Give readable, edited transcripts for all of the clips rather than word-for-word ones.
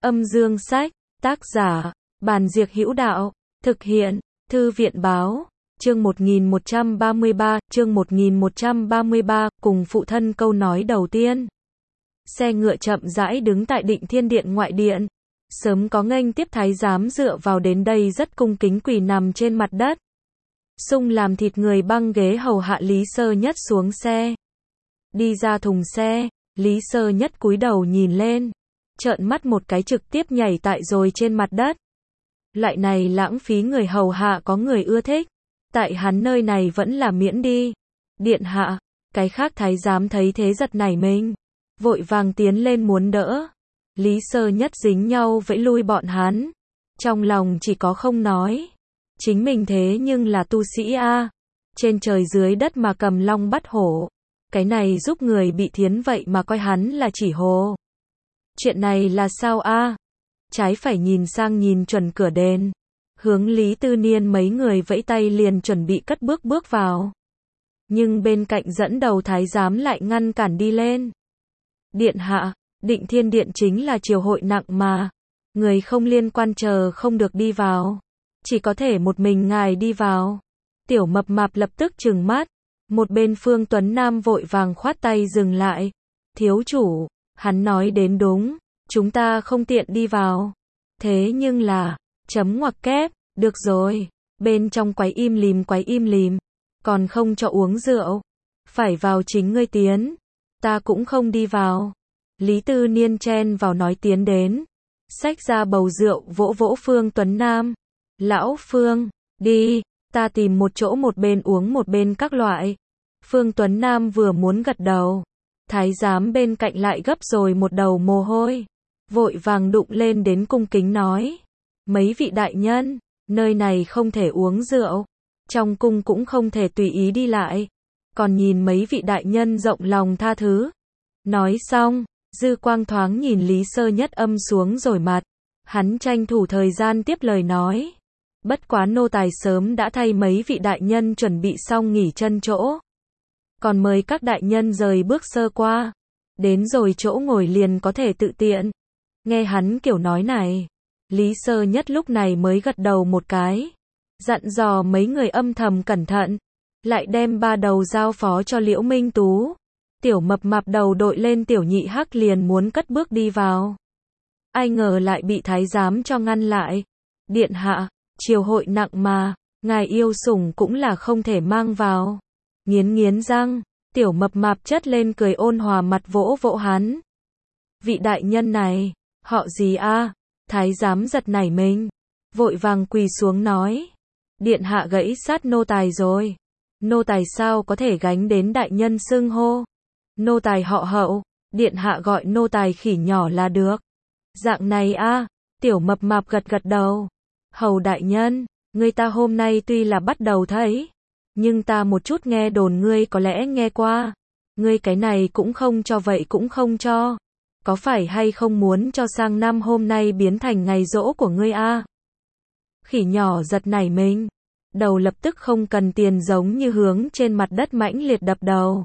Âm dương sách, tác giả, Bàn Diệc Hữu Đạo, thực hiện, Thư viện báo, chương 1133, cùng phụ thân câu nói đầu tiên. Xe ngựa chậm rãi đứng tại Định Thiên Điện ngoại điện. Sớm có nghênh tiếp thái giám dựa vào đến đây rất cung kính quỳ nằm trên mặt đất. Sung làm thịt người băng ghế hầu hạ Lý Sơ Nhất xuống xe. Đi ra thùng xe, Lý Sơ Nhất cúi đầu nhìn lên, trợn mắt một cái trực tiếp nhảy tại rồi trên mặt đất. Loại này lãng phí người hầu hạ có người ưa thích, tại hắn nơi này vẫn là miễn đi. Điện hạ, cái khác thái giám thấy thế giật nảy mình, vội vàng tiến lên muốn đỡ. Lý Sơ Nhất dính nhau vẫy lui bọn hắn, trong lòng chỉ có không nói. Chính mình thế nhưng là tu sĩ a, trên trời dưới đất mà cầm long bắt hổ, cái này giúp người bị thiến vậy mà coi hắn là chỉ hồ. Chuyện này là sao a? Trái phải nhìn sang nhìn chuẩn cửa đền, hướng Lý Tư Niên mấy người vẫy tay liền chuẩn bị cất bước bước vào. Nhưng bên cạnh dẫn đầu thái giám lại ngăn cản đi lên. Điện hạ, Định Thiên Điện chính là triều hội nặng mà, người không liên quan chờ không được đi vào, chỉ có thể một mình ngài đi vào. Tiểu Mập Mạp lập tức trừng mắt, một bên Phương Tuấn Nam vội vàng khoát tay dừng lại. Thiếu chủ, hắn nói đến đúng, chúng ta không tiện đi vào. Thế nhưng là, chấm ngoặc kép, được rồi, bên trong quái im lìm, còn không cho uống rượu, phải vào chính ngươi tiến, ta cũng không đi vào. Lý Tư Niên chen vào nói tiến đến, xách ra bầu rượu vỗ vỗ Phương Tuấn Nam. Lão Phương, đi, ta tìm một chỗ một bên uống một bên các loại. Phương Tuấn Nam vừa muốn gật đầu, thái giám bên cạnh lại gấp rồi một đầu mồ hôi, vội vàng đụng lên đến cung kính nói. Mấy vị đại nhân, nơi này không thể uống rượu, trong cung cũng không thể tùy ý đi lại, còn nhìn mấy vị đại nhân rộng lòng tha thứ. Nói xong, dư quang thoáng nhìn Lý Sơ Nhất âm xuống rồi mặt, hắn tranh thủ thời gian tiếp lời nói. Bất quá nô tài sớm đã thay mấy vị đại nhân chuẩn bị xong nghỉ chân chỗ, còn mời các đại nhân rời bước sơ qua, đến rồi chỗ ngồi liền có thể tự tiện. Nghe hắn kiểu nói này, Lý Sơ Nhất lúc này mới gật đầu một cái, dặn dò mấy người âm thầm cẩn thận, lại đem ba đầu giao phó cho Liễu Minh Tú. Tiểu Mập Mạp đầu đội lên Tiểu Nhị Hắc liền muốn cất bước đi vào, ai ngờ lại bị thái giám cho ngăn lại. Điện hạ, triều hội nặng mà, ngài yêu sủng cũng là không thể mang vào. Nghiến răng, Tiểu Mập Mạp chất lên cười ôn hòa mặt vỗ vỗ hắn. Vị đại nhân này, họ gì a? Thái giám giật nảy mình, vội vàng quỳ xuống nói. Điện hạ gãy sát nô tài rồi. Nô tài sao có thể gánh đến đại nhân xưng hô. Nô tài họ Hậu, điện hạ gọi nô tài khỉ nhỏ là được. Dạng này a? Tiểu Mập Mạp gật đầu. Hầu đại nhân, người ta hôm nay tuy là bắt đầu thấy, nhưng ta một chút nghe đồn ngươi có lẽ nghe qua. Ngươi cái này cũng không cho vậy cũng không cho. Có phải hay không muốn cho sang năm hôm nay biến thành ngày giỗ của ngươi a? Khỉ nhỏ giật nảy mình, đầu lập tức không cần tiền giống như hướng trên mặt đất mãnh liệt đập đầu.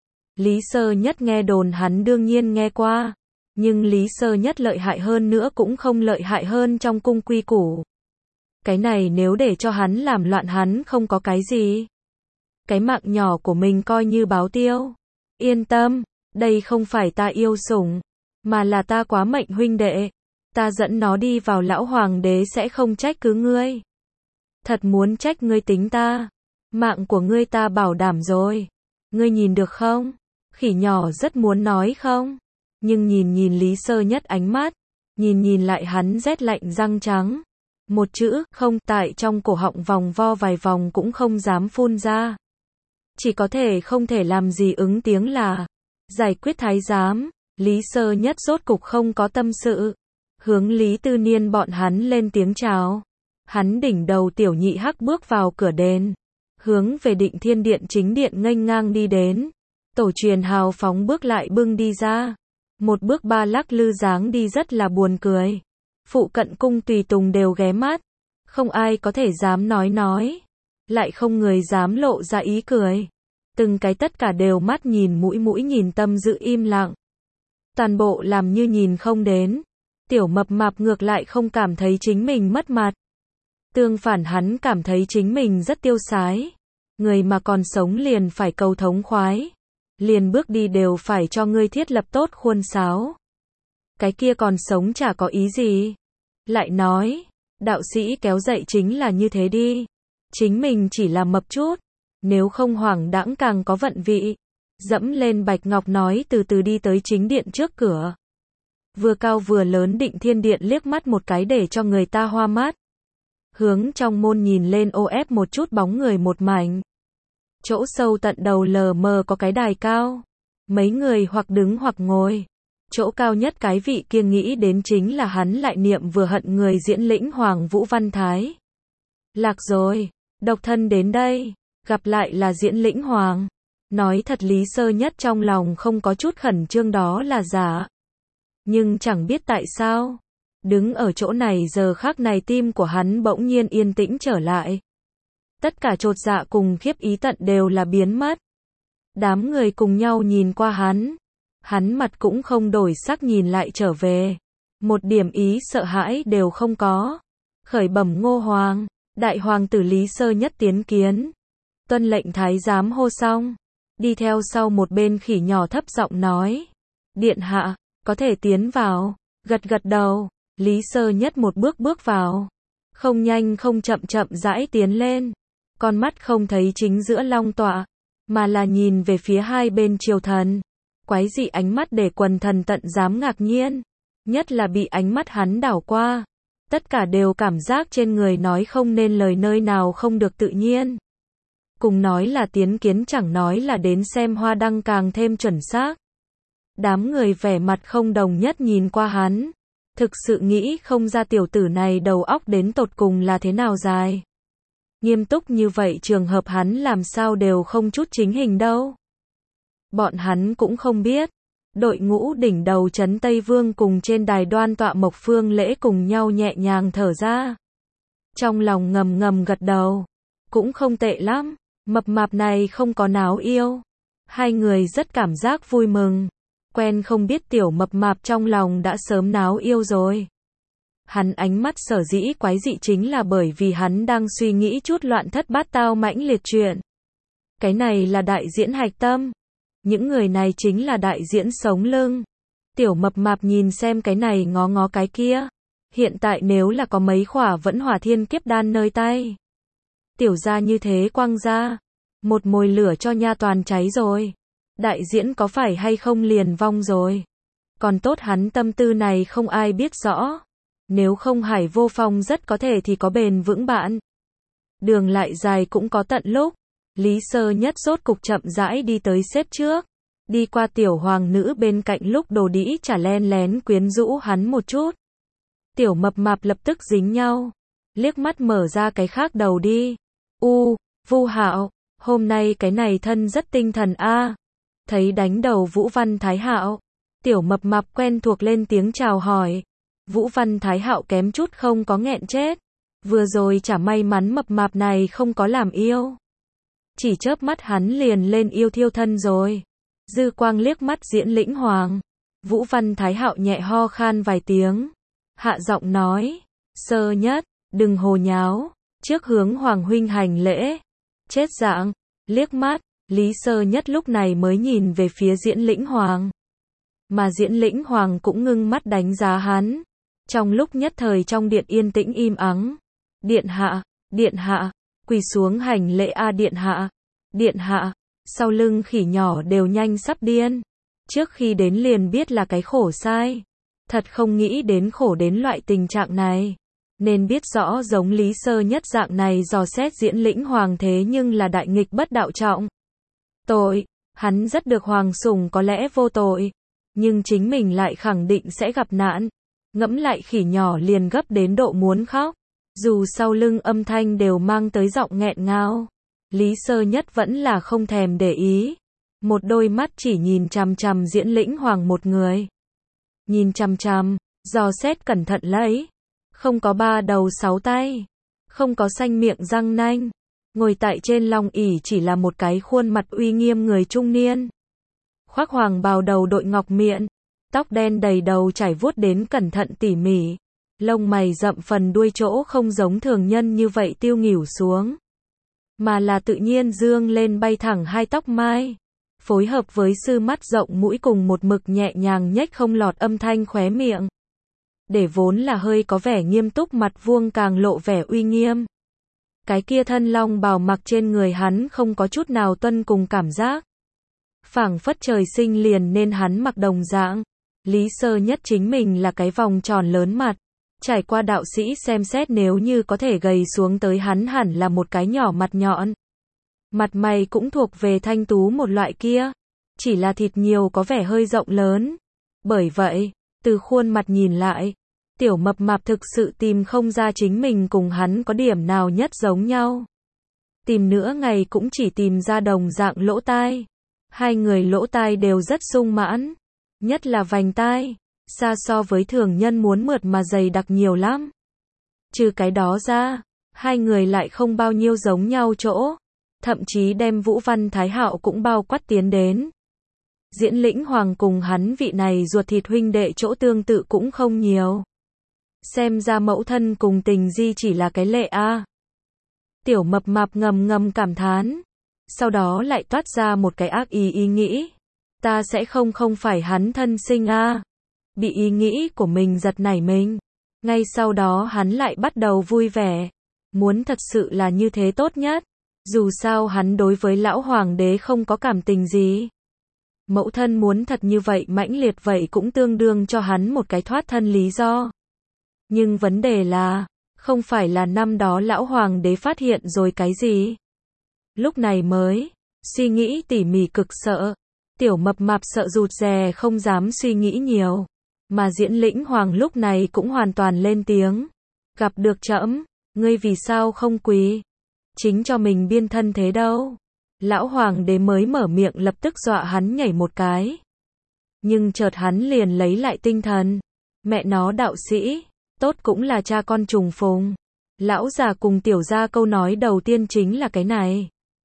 Lý Sơ Nhất nghe đồn hắn đương nhiên nghe qua, nhưng Lý Sơ Nhất lợi hại hơn nữa cũng không lợi hại hơn trong cung quy củ. Cái này nếu để cho hắn làm loạn hắn không có cái gì. Cái mạng nhỏ của mình coi như báo tiêu. Yên tâm, đây không phải ta yêu sủng, mà là ta quá mệnh huynh đệ. Ta dẫn nó đi vào lão hoàng đế sẽ không trách cứ ngươi. Thật muốn trách ngươi tính ta. Mạng của ngươi ta bảo đảm rồi. Ngươi nhìn được không? Khỉ nhỏ rất muốn nói không? Nhưng nhìn Lý Sơ Nhất ánh mắt, nhìn lại hắn rét lạnh răng trắng. Một chữ không tại trong cổ họng vòng vo vài vòng cũng không dám phun ra. Chỉ có thể không thể làm gì ứng tiếng là giải quyết thái giám. Lý Sơ Nhất rốt cục không có tâm sự, hướng Lý Tư Niên bọn hắn lên tiếng chào. Hắn đỉnh đầu Tiểu Nhị Hắc bước vào cửa đền, hướng về Định Thiên Điện chính điện nghênh ngang đi đến. Tổ truyền hào phóng bước lại bưng đi ra, một bước ba lắc lư dáng đi rất là buồn cười. Phụ cận cung tùy tùng đều ghé mắt, không ai có thể dám nói, lại không người dám lộ ra ý cười. Từng cái tất cả đều mắt nhìn mũi nhìn tâm giữ im lặng. Toàn bộ làm như nhìn không đến. Tiểu mập mạp ngược lại không cảm thấy chính mình mất mặt. Tương phản hắn cảm thấy chính mình rất tiêu sái. Người mà còn sống liền phải cầu thống khoái. Liền bước đi đều phải cho ngươi thiết lập tốt khuôn sáo. Cái kia còn sống chả có ý gì. Lại nói, đạo sĩ kéo dậy chính là như thế đi. Chính mình chỉ là mập chút. Nếu không hoảng đãng càng có vận vị. Dẫm lên bạch ngọc nói từ từ đi tới chính điện trước cửa. Vừa cao vừa lớn Định Thiên Điện liếc mắt một cái để cho người ta hoa mắt. Hướng trong môn nhìn lên ô ép một chút bóng người một mảnh. Chỗ sâu tận đầu lờ mờ có cái đài cao. Mấy người hoặc đứng hoặc ngồi. Chỗ cao nhất cái vị kia nghĩ đến chính là hắn lại niệm vừa hận người diễn lĩnh Hoàng Vũ Văn Thái. Lạc rồi, độc thân đến đây, gặp lại là diễn lĩnh Hoàng. Nói thật Lý Sơ Nhất trong lòng không có chút khẩn trương đó là giả. Nhưng chẳng biết tại sao. Đứng ở chỗ này giờ khắc này tim của hắn bỗng nhiên yên tĩnh trở lại. Tất cả chột dạ cùng khiếp ý tận đều là biến mất. Đám người cùng nhau nhìn qua hắn. Hắn mặt cũng không đổi sắc nhìn lại trở về. Một điểm ý sợ hãi đều không có. Khởi bẩm Ngô Hoàng, đại hoàng tử Lý Sơ Nhất tiến kiến. Tuân lệnh thái giám hô xong. Đi theo sau một bên khỉ nhỏ thấp giọng nói. Điện hạ, có thể tiến vào. Gật gật đầu. Lý Sơ Nhất một bước bước vào. Không nhanh không chậm chậm rãi tiến lên. Con mắt không thấy chính giữa long tọa. Mà là nhìn về phía hai bên triều thần. Quái dị ánh mắt để quần thần tận dám ngạc nhiên. Nhất là bị ánh mắt hắn đảo qua. Tất cả đều cảm giác trên người nói không nên lời nơi nào không được tự nhiên. Cùng nói là tiến kiến chẳng nói là đến xem hoa đăng càng thêm chuẩn xác. Đám người vẻ mặt không đồng nhất nhìn qua hắn. Thực sự nghĩ không ra tiểu tử này đầu óc đến tột cùng là thế nào dài. Nghiêm túc như vậy trường hợp hắn làm sao đều không chút chính hình đâu. Bọn hắn cũng không biết. Đội ngũ đỉnh đầu trấn Tây Vương cùng trên đài đoan tọa Mộc Phương Lễ cùng nhau nhẹ nhàng thở ra. Trong lòng ngầm ngầm gật đầu. Cũng không tệ lắm. Mập mạp này không có náo yêu. Hai người rất cảm giác vui mừng. Quen không biết tiểu mập mạp trong lòng đã sớm náo yêu rồi. Hắn ánh mắt sở dĩ quái dị chính là bởi vì hắn đang suy nghĩ chút loạn thất bát tao mãnh liệt chuyện. Cái này là đại diễn hạch tâm. Những người này chính là đại diễn sống lưng. Tiểu mập mạp nhìn xem cái này ngó ngó cái kia. Hiện tại nếu là có mấy khỏa vẫn hỏa thiên kiếp đan nơi tay. Tiểu ra như thế quăng ra. Một mồi lửa cho nha toàn cháy rồi. Đại diễn có phải hay không liền vong rồi. Còn tốt hắn tâm tư này không ai biết rõ. Nếu không Hải Vô Phong rất có thể thì có bền vững bạn. Đường lại dài cũng có tận lúc. Lý Sơ Nhất rốt cục chậm rãi đi tới xếp trước. Đi qua tiểu hoàng nữ bên cạnh lúc đồ đĩ chả len lén quyến rũ hắn một chút. Tiểu mập mạp lập tức dính nhau. Liếc mắt mở ra cái khác đầu đi. Vu Hạo, hôm nay cái này thân rất tinh thần a. Thấy đánh đầu Vũ Văn Thái Hạo. Tiểu mập mạp quen thuộc lên tiếng chào hỏi. Vũ Văn Thái Hạo kém chút không có nghẹn chết. Vừa rồi chả may mắn mập mạp này không có làm yêu. Chỉ chớp mắt hắn liền lên yêu thiêu thân rồi. Dư quang liếc mắt diễn lĩnh Hoàng. Vũ Văn Thái Hạo nhẹ ho khan vài tiếng. Hạ giọng nói. Sơ Nhất, đừng hồ nháo. Trước hướng Hoàng huynh hành lễ. Chết dạng. Liếc mắt. Lý Sơ Nhất lúc này mới nhìn về phía diễn lĩnh Hoàng. Mà diễn lĩnh Hoàng cũng ngưng mắt đánh giá hắn. Trong lúc nhất thời trong điện yên tĩnh im ắng. Điện hạ, quỳ xuống hành lễ a điện hạ, sau lưng khỉ nhỏ đều nhanh sắp điên. Trước khi đến liền biết là cái khổ sai. Thật không nghĩ đến khổ đến loại tình trạng này. Nên biết rõ giống Lý Sơ Nhất dạng này dò xét diễn lĩnh Hoàng thế nhưng là đại nghịch bất đạo trọng. Tội, hắn rất được hoàng sủng có lẽ vô tội. Nhưng chính mình lại khẳng định sẽ gặp nạn. Ngẫm lại khỉ nhỏ liền gấp đến độ muốn khóc. Dù sau lưng âm thanh đều mang tới giọng nghẹn ngào. Lý Sơ Nhất vẫn là không thèm để ý. Một đôi mắt chỉ nhìn chằm chằm diễn lĩnh Hoàng một người. Nhìn chằm chằm, dò xét cẩn thận lấy. Không có ba đầu sáu tay. Không có xanh miệng răng nanh. Ngồi tại trên long ỷ chỉ là một cái khuôn mặt uy nghiêm người trung niên. Khoác hoàng bào đầu đội ngọc miện. Tóc đen đầy đầu trải vuốt đến cẩn thận tỉ mỉ. Lông mày rậm phần đuôi chỗ không giống thường nhân như vậy tiêu nghỉu xuống, mà là tự nhiên dương lên bay thẳng hai tóc mai. Phối hợp với sư mắt rộng mũi cùng một mực nhẹ nhàng nhếch không lọt âm thanh khóe miệng. Để vốn là hơi có vẻ nghiêm túc mặt vuông càng lộ vẻ uy nghiêm. Cái kia thân long bào mặc trên người hắn không có chút nào tuân cùng cảm giác. Phảng phất trời sinh liền nên hắn mặc đồng dạng. Lý Sơ Nhất chính mình là cái vòng tròn lớn mặt. Trải qua đạo sĩ xem xét nếu như có thể gầy xuống tới hắn hẳn là một cái nhỏ mặt nhọn. Mặt mày cũng thuộc về thanh tú một loại kia. Chỉ là thịt nhiều có vẻ hơi rộng lớn. Bởi vậy, từ khuôn mặt nhìn lại, tiểu mập mạp thực sự tìm không ra chính mình cùng hắn có điểm nào nhất giống nhau. Tìm nửa ngày cũng chỉ tìm ra đồng dạng lỗ tai. Hai người lỗ tai đều rất sung mãn. Nhất là vành tai, xa so với thường nhân muốn mượt mà dày đặc nhiều lắm. Trừ cái đó ra, hai người lại không bao nhiêu giống nhau chỗ. Thậm chí đem Vũ Văn Thái Hạo cũng bao quát tiến đến. Diễn Lĩnh Hoàng cùng hắn vị này ruột thịt huynh đệ chỗ tương tự cũng không nhiều. Xem ra mẫu thân cùng Tình Di chỉ là cái lệ a. Tiểu mập mạp ngầm ngầm cảm thán. Sau đó lại toát ra một cái ác ý nghĩ. Ta sẽ không phải hắn thân sinh a. Bị ý nghĩ của mình giật nảy mình. Ngay sau đó hắn lại bắt đầu vui vẻ. Muốn thật sự là như thế tốt nhất. Dù sao hắn đối với lão hoàng đế không có cảm tình gì. Mẫu thân muốn thật như vậy mãnh liệt vậy cũng tương đương cho hắn một cái thoát thân lý do. Nhưng vấn đề là, không phải là năm đó lão hoàng đế phát hiện rồi cái gì. Lúc này mới, suy nghĩ tỉ mỉ cực sợ. Tiểu mập mạp sợ rụt rè không dám suy nghĩ nhiều. Mà Diễn Lĩnh Hoàng lúc này cũng hoàn toàn lên tiếng. Gặp được trẫm, ngươi vì sao không quỳ? Chính cho mình biên thân thế đâu. Lão hoàng đế mới mở miệng lập tức dọa hắn nhảy một cái. Nhưng chợt hắn liền lấy lại tinh thần. Mẹ nó đạo sĩ, tốt cũng là cha con trùng phùng. Lão già cùng tiểu gia câu nói đầu tiên chính là cái này.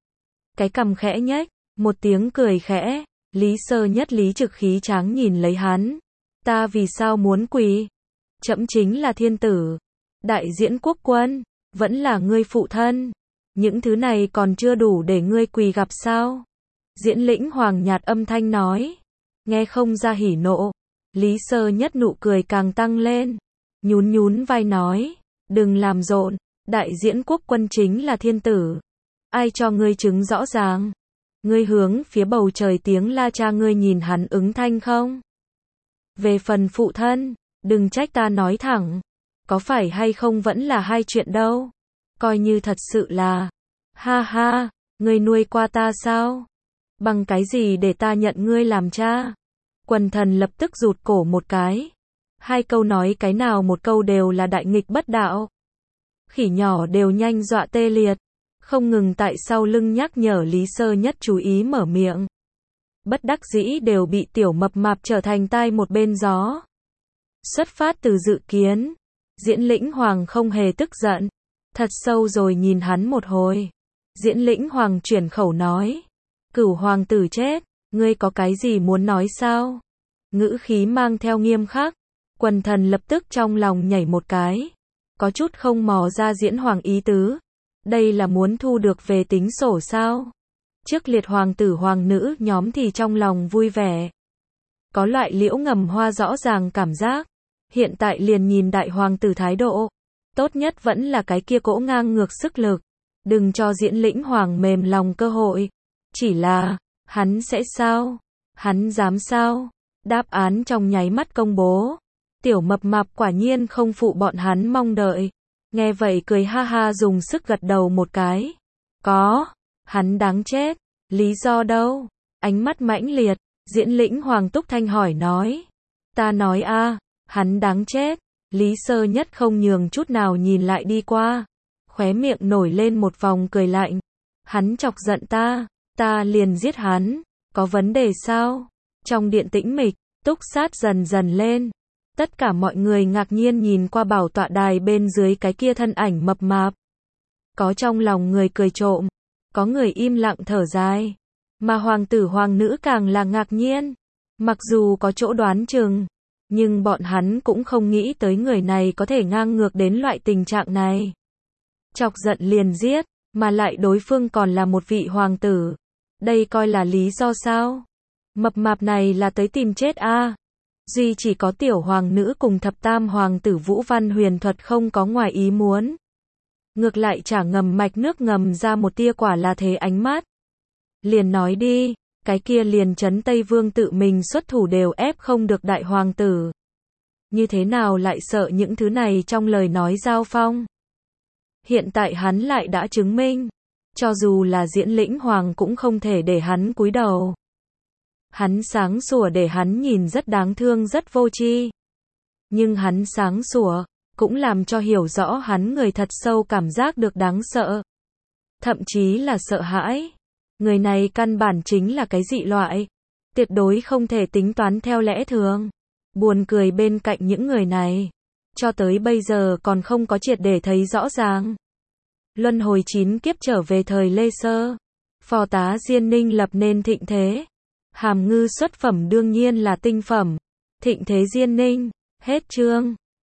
Cái cằm khẽ nhếch, một tiếng cười khẽ. Lý Sơ Nhất lý trực khí tráng nhìn lấy hắn. Ta vì sao muốn quỳ? Trẫm chính là thiên tử, đại diễn quốc quân, vẫn là ngươi phụ thân. Những thứ này còn chưa đủ để ngươi quỳ gặp sao? Diễn Lĩnh Hoàng nhạt âm thanh nói. Nghe không ra hỉ nộ. Lý Sơ Nhất nụ cười càng tăng lên. Nhún nhún vai nói. Đừng làm rộn. Đại diễn quốc quân chính là thiên tử. Ai cho ngươi chứng rõ ràng? Ngươi hướng phía bầu trời tiếng la cha ngươi nhìn hắn ứng thanh không? Về phần phụ thân, đừng trách ta nói thẳng. Có phải hay không vẫn là hai chuyện đâu. Coi như thật sự là. Ha ha, ngươi nuôi qua ta sao? Bằng cái gì để ta nhận ngươi làm cha? Quần thần lập tức rụt cổ một cái. Hai câu nói cái nào một câu đều là đại nghịch bất đạo. Khỉ nhỏ đều nhanh dọa tê liệt. Không ngừng tại sau lưng nhắc nhở Lý Sơ Nhất chú ý mở miệng. Bất đắc dĩ đều bị tiểu mập mạp trở thành tai một bên gió. Xuất phát từ dự kiến, Diễn Lĩnh Hoàng không hề tức giận. Thật sâu rồi nhìn hắn một hồi. Diễn Lĩnh Hoàng chuyển khẩu nói. Cửu hoàng tử chết, ngươi có cái gì muốn nói sao? Ngữ khí mang theo nghiêm khắc. Quần thần lập tức trong lòng nhảy một cái. Có chút không mò ra Diễn Hoàng ý tứ. Đây là muốn thu được về tính sổ sao? Trước liệt hoàng tử hoàng nữ nhóm thì trong lòng vui vẻ. Có loại liễu ngầm hoa rõ ràng cảm giác. Hiện tại liền nhìn đại hoàng tử thái độ. Tốt nhất vẫn là cái kia cỗ ngang ngược sức lực. Đừng cho Diễn Lĩnh Hoàng mềm lòng cơ hội. Chỉ là, hắn sẽ sao? Hắn dám sao? Đáp án trong nháy mắt công bố. Tiểu mập mạp quả nhiên không phụ bọn hắn mong đợi. Nghe vậy cười ha ha dùng sức gật đầu một cái. Có, hắn đáng chết. Lý do đâu? Ánh mắt mãnh liệt, Diễn Lĩnh Hoàng túc thanh hỏi nói. Ta nói a, hắn đáng chết. Lý Sơ Nhất không nhường chút nào nhìn lại đi qua. Khóe miệng nổi lên một vòng cười lạnh. Hắn chọc giận ta liền giết hắn. Có vấn đề sao? Trong điện tĩnh mịch, túc sát dần dần lên. Tất cả mọi người ngạc nhiên nhìn qua bảo tọa đài bên dưới cái kia thân ảnh mập mạp. Có trong lòng người cười trộm, có người im lặng thở dài. Mà hoàng tử hoàng nữ càng là ngạc nhiên. Mặc dù có chỗ đoán chừng, nhưng bọn hắn cũng không nghĩ tới người này có thể ngang ngược đến loại tình trạng này. Chọc giận liền giết, mà lại đối phương còn là một vị hoàng tử. Đây coi là lý do sao? Mập mạp này là tới tìm chết a. Duy chỉ có tiểu hoàng nữ cùng thập tam hoàng tử Vũ Văn Huyền Thuật không có ngoài ý muốn. Ngược lại chả ngầm mạch nước ngầm ra một tia quả là thế ánh mắt. Liền nói đi, cái kia liền trấn Tây Vương tự mình xuất thủ đều ép không được đại hoàng tử. Như thế nào lại sợ những thứ này trong lời nói giao phong? Hiện tại hắn lại đã chứng minh, cho dù là Diễn Lĩnh Hoàng cũng không thể để hắn cúi đầu. Hắn sáng sủa để hắn nhìn rất đáng thương rất vô tri. Nhưng hắn sáng sủa, cũng làm cho hiểu rõ hắn người thật sâu cảm giác được đáng sợ. Thậm chí là sợ hãi. Người này căn bản chính là cái dị loại. Tuyệt đối không thể tính toán theo lẽ thường. Buồn cười bên cạnh những người này. Cho tới bây giờ còn không có triệt để thấy rõ ràng. Luân hồi 9 kiếp trở về thời Lê Sơ. Phò tá Diên Ninh lập nên thịnh thế. Hàm Ngư xuất phẩm đương nhiên là tinh phẩm. Thịnh thế Diên Ninh. Hết chương.